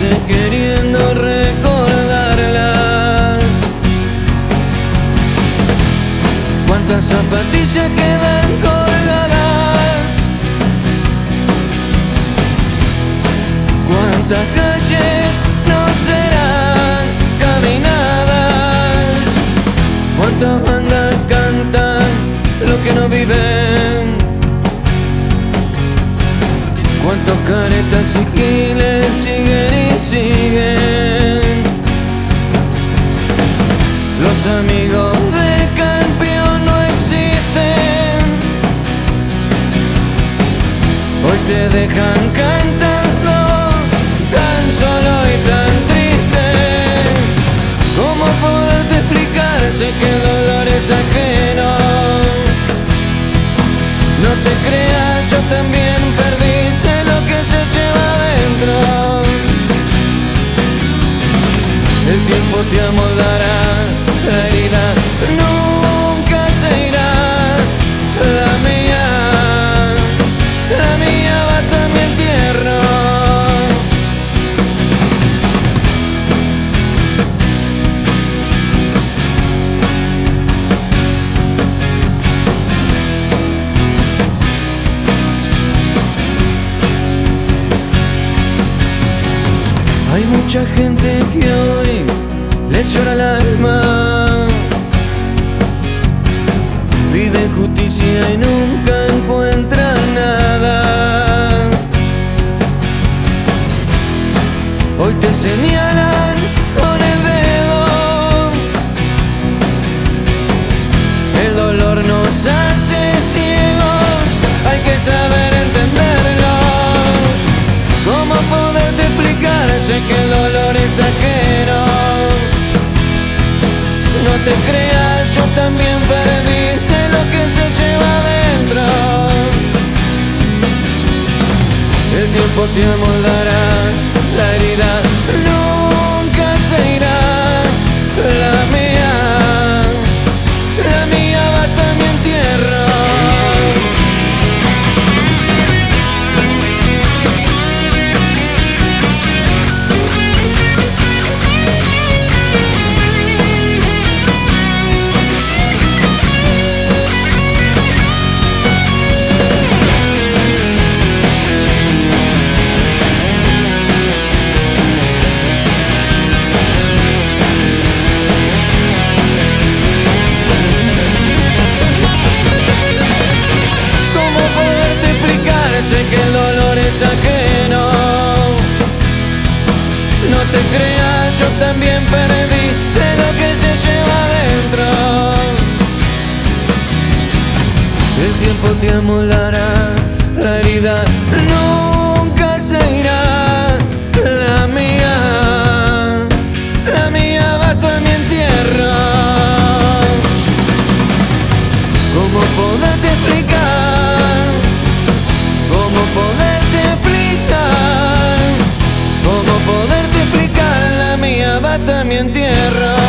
noche queriendo recordarlas. Cuántas zapatillas quedan colgadas, cuántas calles no serán caminadas, cuántas bandas cantan lo que no viven, cuántos caretas y giles siguen y siguen. Los amigos del campeón no existen, hoy te dejan cantando tan solo y tan triste. ¿Cómo poderte explicar? Sé que el dolor es ajeno. No te creas, yo también perdí, sé lo que se lleva adentro. El tiempo te amoldará, la herida nunca se irá. La mía va hasta mi entierro. Hay mucha gente que hoy les llora el alma, pide justicia y nunca encuentra nada. Hoy te señalan con el dedo, el dolor nos hace ciegos, hay que saber entenderlos. ¿Cómo poderte explicar? Sé que el dolor es ajeno. No te creas, yo también perdí, sé lo que se lleva adentro. El tiempo te amoldará, la herida nunca se irá. La mía va hasta mi entierro. Sé que el dolor es ajeno. No te creas, yo también perdí, sé lo que se lleva adentro. El tiempo te amoldará, la herida nunca se irá. La mía va hasta mi entierro. ¿Cómo poderte explicar? ¿Cómo poderte explicar? ¿Cómo poderte explicar? La mía va hasta mi entierro.